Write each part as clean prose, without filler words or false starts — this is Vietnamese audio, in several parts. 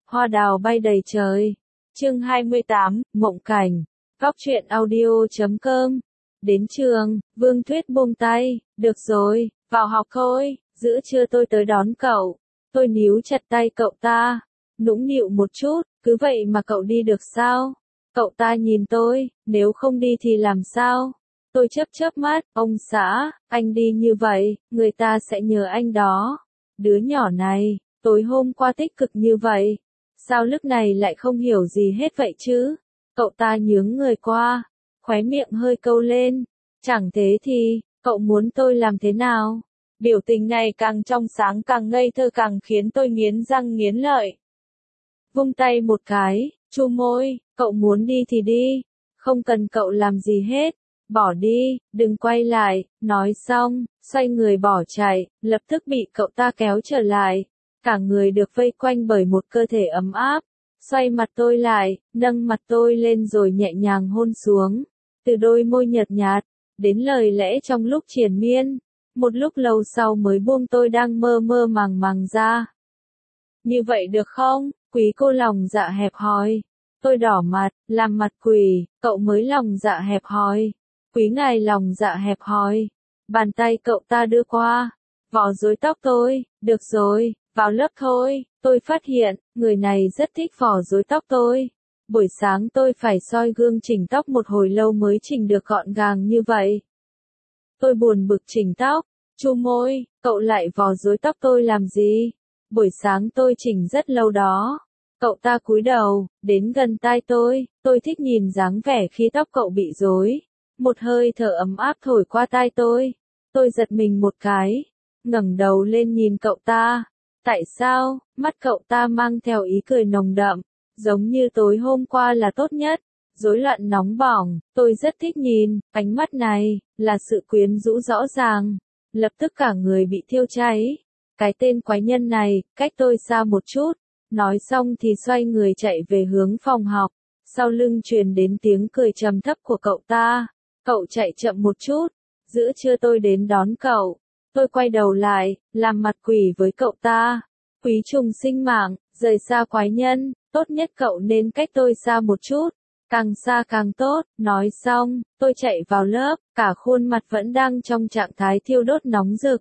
Hoa đào bay đầy trời. Chương 28, Mộng cảnh. Góc truyện audio.com. Đến trường, Vương Tuyết buông tay, được rồi, vào học thôi, giữa trưa tôi tới đón cậu. Tôi níu chặt tay cậu ta, nũng nịu một chút, cứ vậy mà cậu đi được sao? Cậu ta nhìn tôi, nếu không đi thì làm sao? Tôi chớp mắt, ông xã, anh đi như vậy, người ta sẽ nhớ anh đó. Đứa nhỏ này, tối hôm qua tích cực như vậy, sao lúc này lại không hiểu gì hết vậy chứ? Cậu ta nhướng người qua, khóe miệng hơi câu lên. Chẳng thế thì, cậu muốn tôi làm thế nào? Biểu tình này càng trong sáng càng ngây thơ càng khiến tôi nghiến răng nghiến lợi. Vung tay một cái, chu môi, cậu muốn đi thì đi, không cần cậu làm gì hết. Bỏ đi, đừng quay lại, nói xong, xoay người bỏ chạy, lập tức bị cậu ta kéo trở lại. Cả người được vây quanh bởi một cơ thể ấm áp. Xoay mặt tôi lại, nâng mặt tôi lên rồi nhẹ nhàng hôn xuống. Từ đôi môi nhợt nhạt, đến lời lẽ trong lúc triền miên. Một lúc lâu sau mới buông tôi đang mơ mơ màng ra. Như vậy được không, quý cô lòng dạ hẹp hòi. Tôi đỏ mặt, làm mặt quỷ, cậu mới lòng dạ hẹp hòi. Quý ngài lòng dạ hẹp hòi. Bàn tay cậu ta đưa qua, vò rối tóc tôi, được rồi, vào lớp thôi. Tôi phát hiện, người này rất thích vò rối tóc tôi. Buổi sáng tôi phải soi gương chỉnh tóc một hồi lâu mới chỉnh được gọn gàng như vậy. Tôi buồn bực chỉnh tóc, chu môi, cậu lại vò rối tóc tôi làm gì? Buổi sáng tôi chỉnh rất lâu đó. Cậu ta cúi đầu, đến gần tai tôi thích nhìn dáng vẻ khi tóc cậu bị rối. Một hơi thở ấm áp thổi qua tai tôi giật mình một cái, ngẩng đầu lên nhìn cậu ta. Tại sao, mắt cậu ta mang theo ý cười nồng đậm, giống như tối hôm qua là tốt nhất, rối loạn nóng bỏng, tôi rất thích nhìn, ánh mắt này, là sự quyến rũ rõ ràng, lập tức cả người bị thiêu cháy. Cái tên quái nhân này, cách tôi xa một chút, nói xong thì xoay người chạy về hướng phòng học, sau lưng truyền đến tiếng cười trầm thấp của cậu ta. Cậu chạy chậm một chút, giữa trưa tôi đến đón cậu. Tôi quay đầu lại, làm mặt quỷ với cậu ta. Quý trùng sinh mạng, rời xa quái nhân, tốt nhất cậu nên cách tôi xa một chút. Càng xa càng tốt, nói xong, tôi chạy vào lớp, cả khuôn mặt vẫn đang trong trạng thái thiêu đốt nóng rực.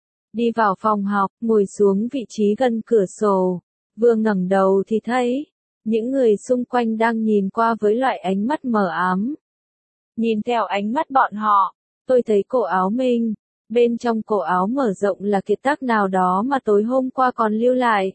Đi vào phòng học, ngồi xuống vị trí gần cửa sổ. Vừa ngẩng đầu thì thấy, những người xung quanh đang nhìn qua với loại ánh mắt mờ ám. Nhìn theo ánh mắt bọn họ, tôi thấy cổ áo mình. Bên trong cổ áo mở rộng là kiệt tác nào đó mà tối hôm qua còn lưu lại.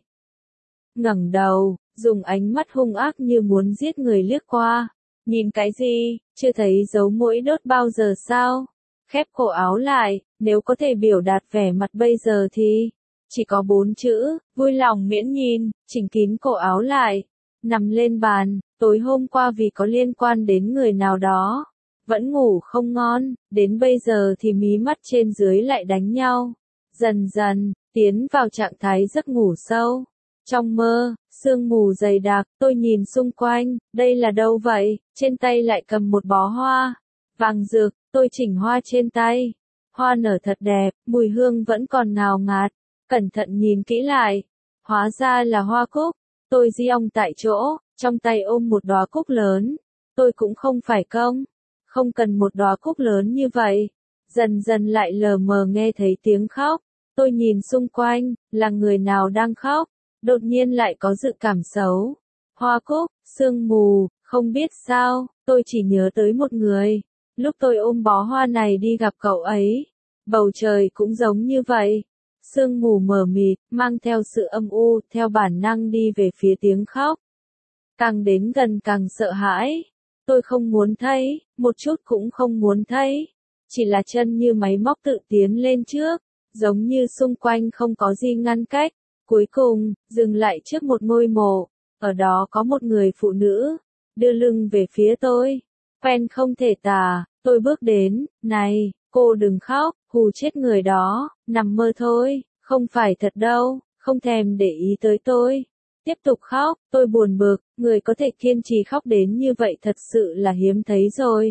Ngẩng đầu, dùng ánh mắt hung ác như muốn giết người liếc qua. Nhìn cái gì, chưa thấy dấu mũi đốt bao giờ sao? Khép cổ áo lại, nếu có thể biểu đạt vẻ mặt bây giờ thì chỉ có 4 chữ, vui lòng miễn nhìn, chỉnh kín cổ áo lại. Nằm lên bàn, tối hôm qua vì có liên quan đến người nào đó. Vẫn ngủ không ngon, đến bây giờ thì mí mắt trên dưới lại đánh nhau. Dần dần, tiến vào trạng thái giấc ngủ sâu. Trong mơ, sương mù dày đặc, tôi nhìn xung quanh, đây là đâu vậy? Trên tay lại cầm một bó hoa. Vàng rực, tôi chỉnh hoa trên tay. Hoa nở thật đẹp, mùi hương vẫn còn ngào ngạt. Cẩn thận nhìn kỹ lại. Hóa ra là hoa cúc. Tôi di ong tại chỗ, trong tay ôm một đóa cúc lớn. Tôi cũng không phải công. Không cần một đóa cúc lớn như vậy. Dần dần lại lờ mờ nghe thấy tiếng khóc. Tôi nhìn xung quanh, là người nào đang khóc. Đột nhiên lại có dự cảm xấu. Hoa cúc, sương mù, không biết sao, tôi chỉ nhớ tới một người. Lúc tôi ôm bó hoa này đi gặp cậu ấy, bầu trời cũng giống như vậy. Sương mù mờ mịt, mang theo sự âm u, theo bản năng đi về phía tiếng khóc. Càng đến gần càng sợ hãi. Tôi không muốn thấy, một chút cũng không muốn thấy. Chỉ là chân như máy móc tự tiến lên trước, giống như xung quanh không có gì ngăn cách. Cuối cùng, dừng lại trước một ngôi mộ. Ở đó có một người phụ nữ, đưa lưng về phía tôi. Quen không thể tả, tôi bước đến, này, cô đừng khóc, hù chết người đó, nằm mơ thôi, không phải thật đâu, không thèm để ý tới tôi. Tiếp tục khóc, tôi buồn bực, người có thể kiên trì khóc đến như vậy thật sự là hiếm thấy rồi.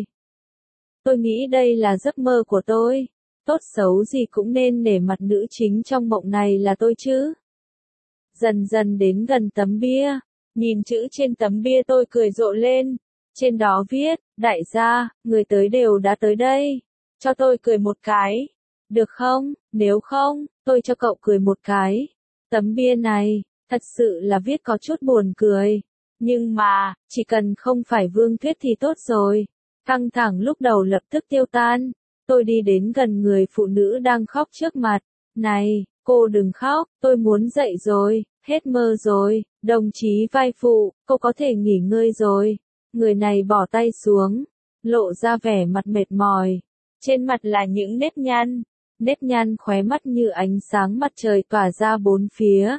Tôi nghĩ đây là giấc mơ của tôi. Tốt xấu gì cũng nên nể mặt nữ chính trong mộng này là tôi chứ. dần dần đến gần tấm bia. Nhìn chữ trên tấm bia tôi cười rộ lên. Trên đó viết, đại gia, người tới đều đã tới đây. Cho tôi cười một cái. Được không? Nếu không, tôi cho cậu cười một cái. Tấm bia này, thật sự là viết có chút buồn cười. Nhưng mà, chỉ cần không phải Vương Thuyết thì tốt rồi. Căng thẳng lúc đầu lập tức tiêu tan. Tôi đi đến gần người phụ nữ đang khóc trước mặt. Này, cô đừng khóc, tôi muốn dậy rồi, hết mơ rồi. Đồng chí vai phụ, cô có thể nghỉ ngơi rồi. Người này bỏ tay xuống, lộ ra vẻ mặt mệt mỏi. Trên mặt là những nếp nhăn khóe mắt như ánh sáng mặt trời tỏa ra bốn phía.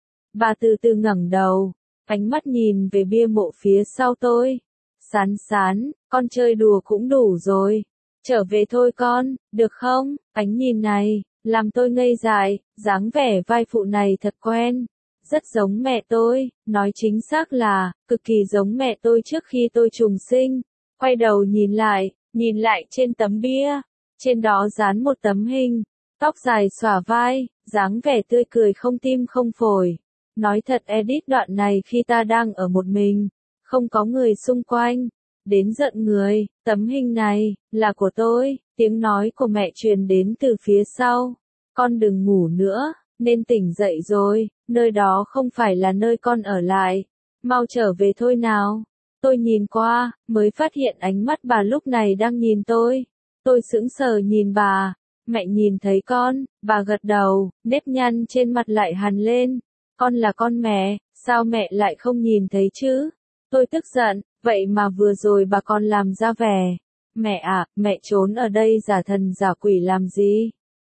Bà từ từ ngẩng đầu, ánh mắt nhìn về bia mộ phía sau tôi. Sán sán, con chơi đùa cũng đủ rồi. Trở về thôi con, được không? Ánh nhìn này, làm tôi ngây dại, dáng vẻ vai phụ này thật quen. Rất giống mẹ tôi, nói chính xác là, cực kỳ giống mẹ tôi trước khi tôi trùng sinh. Quay đầu nhìn lại trên tấm bia. Trên đó dán một tấm hình, tóc dài xõa vai, dáng vẻ tươi cười không tim không phổi. Nói thật edit đoạn này khi ta đang ở một mình, không có người xung quanh. Đến giận người, tấm hình này, là của tôi, tiếng nói của mẹ truyền đến từ phía sau. Con đừng ngủ nữa, nên tỉnh dậy rồi, nơi đó không phải là nơi con ở lại. Mau trở về thôi nào. Tôi nhìn qua, mới phát hiện ánh mắt bà lúc này đang nhìn tôi. Tôi sững sờ nhìn bà. Mẹ nhìn thấy con, bà gật đầu, nếp nhăn trên mặt lại hằn lên. Con là con mẹ, sao mẹ lại không nhìn thấy chứ? Tôi tức giận, vậy mà vừa rồi bà còn làm ra vẻ. Mẹ à, mẹ trốn ở đây giả thần giả quỷ làm gì?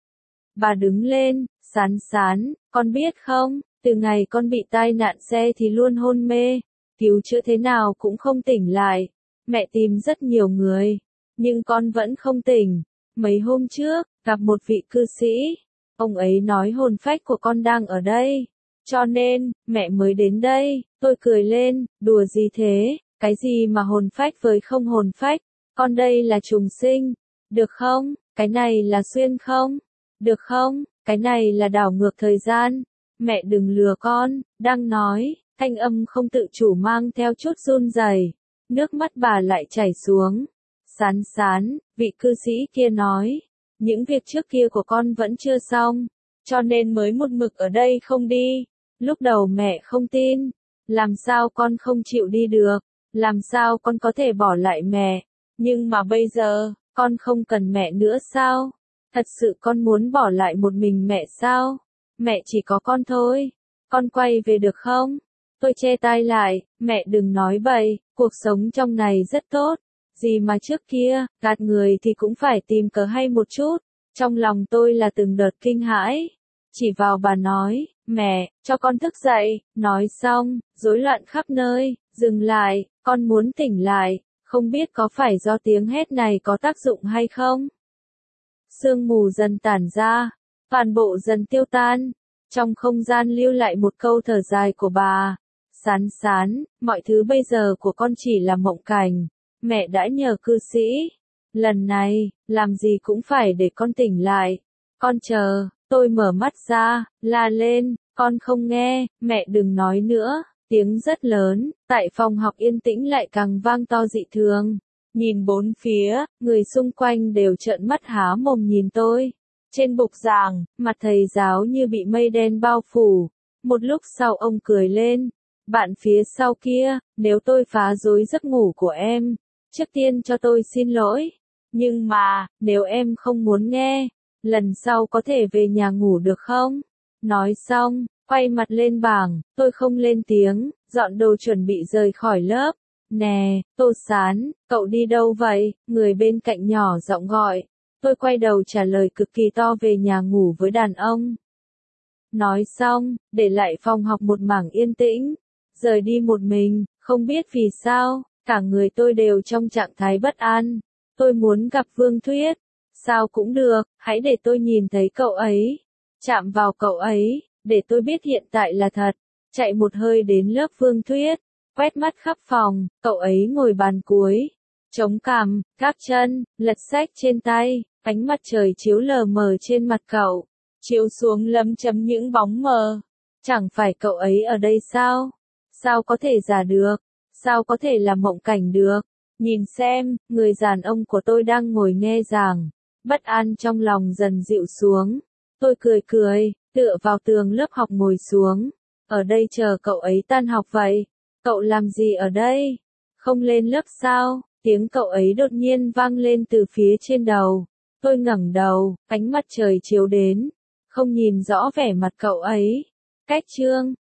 Bà đứng lên, sán sán, con biết không, từ ngày con bị tai nạn xe thì luôn hôn mê, cứu chữa thế nào cũng không tỉnh lại. Mẹ tìm rất nhiều người, nhưng con vẫn không tỉnh. Mấy hôm trước, gặp một vị cư sĩ, ông ấy nói hồn phách của con đang ở đây. Cho nên, mẹ mới đến đây. Tôi cười lên, đùa gì thế, cái gì mà hồn phách với không hồn phách, con đây là trùng sinh, được không, cái này là xuyên không, được không, cái này là đảo ngược thời gian, mẹ đừng lừa con, đang nói, thanh âm không tự chủ mang theo chút run rẩy, nước mắt bà lại chảy xuống. Sán sán, vị cư sĩ kia nói, những việc trước kia của con vẫn chưa xong, cho nên mới một mực ở đây không đi. Lúc đầu mẹ không tin, làm sao con không chịu đi được, làm sao con có thể bỏ lại mẹ, nhưng mà bây giờ, con không cần mẹ nữa sao? Thật sự con muốn bỏ lại một mình mẹ sao? Mẹ chỉ có con thôi, con quay về được không? Tôi che tai lại, mẹ đừng nói bậy, cuộc sống trong này rất tốt, gì mà trước kia, gạt người thì cũng phải tìm cớ hay một chút, trong lòng tôi là từng đợt kinh hãi. Chỉ vào bà nói, mẹ, cho con thức dậy, nói xong, rối loạn khắp nơi, dừng lại, con muốn tỉnh lại, không biết có phải do tiếng hét này có tác dụng hay không. Sương mù dần tản ra, toàn bộ dần tiêu tan, trong không gian lưu lại một câu thở dài của bà. Sán sán, mọi thứ bây giờ của con chỉ là mộng cảnh, mẹ đã nhờ cư sĩ, lần này, làm gì cũng phải để con tỉnh lại, con chờ. Tôi mở mắt ra, la lên, con không nghe, mẹ đừng nói nữa, tiếng rất lớn, tại phòng học yên tĩnh lại càng vang to dị thường. Nhìn bốn phía, người xung quanh đều trợn mắt há mồm nhìn tôi. Trên bục giảng, mặt thầy giáo như bị mây đen bao phủ. Một lúc sau ông cười lên, bạn phía sau kia, nếu tôi phá rối giấc ngủ của em, trước tiên cho tôi xin lỗi. Nhưng mà, nếu em không muốn nghe, lần sau có thể về nhà ngủ được không? Nói xong, quay mặt lên bảng, tôi không lên tiếng, dọn đồ chuẩn bị rời khỏi lớp. Nè, Tô Sán, cậu đi đâu vậy? Người bên cạnh nhỏ giọng gọi. Tôi quay đầu trả lời cực kỳ to về nhà ngủ với đàn ông. Nói xong, để lại phòng học một mảng yên tĩnh. Rời đi một mình, không biết vì sao, cả người tôi đều trong trạng thái bất an. Tôi muốn gặp Vương Thuyết. Sao cũng được, hãy để tôi nhìn thấy cậu ấy. Chạm vào cậu ấy, để tôi biết hiện tại là thật. Chạy một hơi đến lớp Vương Thuyết. Quét mắt khắp phòng, cậu ấy ngồi bàn cuối. Chống cằm, gác chân, lật sách trên tay. Ánh mặt trời chiếu lờ mờ trên mặt cậu. Chiếu xuống lấm chấm những bóng mờ. Chẳng phải cậu ấy ở đây sao? Sao có thể giả được? Sao có thể là mộng cảnh được? Nhìn xem, người đàn ông của tôi đang ngồi nghe giảng. Bất an trong lòng dần dịu xuống. Tôi cười cười, tựa vào tường lớp học ngồi xuống. Ở đây chờ cậu ấy tan học vậy. Cậu làm gì ở đây? Không lên lớp sao? Tiếng cậu ấy đột nhiên vang lên từ phía trên đầu. Tôi ngẩng đầu, ánh mặt trời chiếu đến. Không nhìn rõ vẻ mặt cậu ấy. Cách chương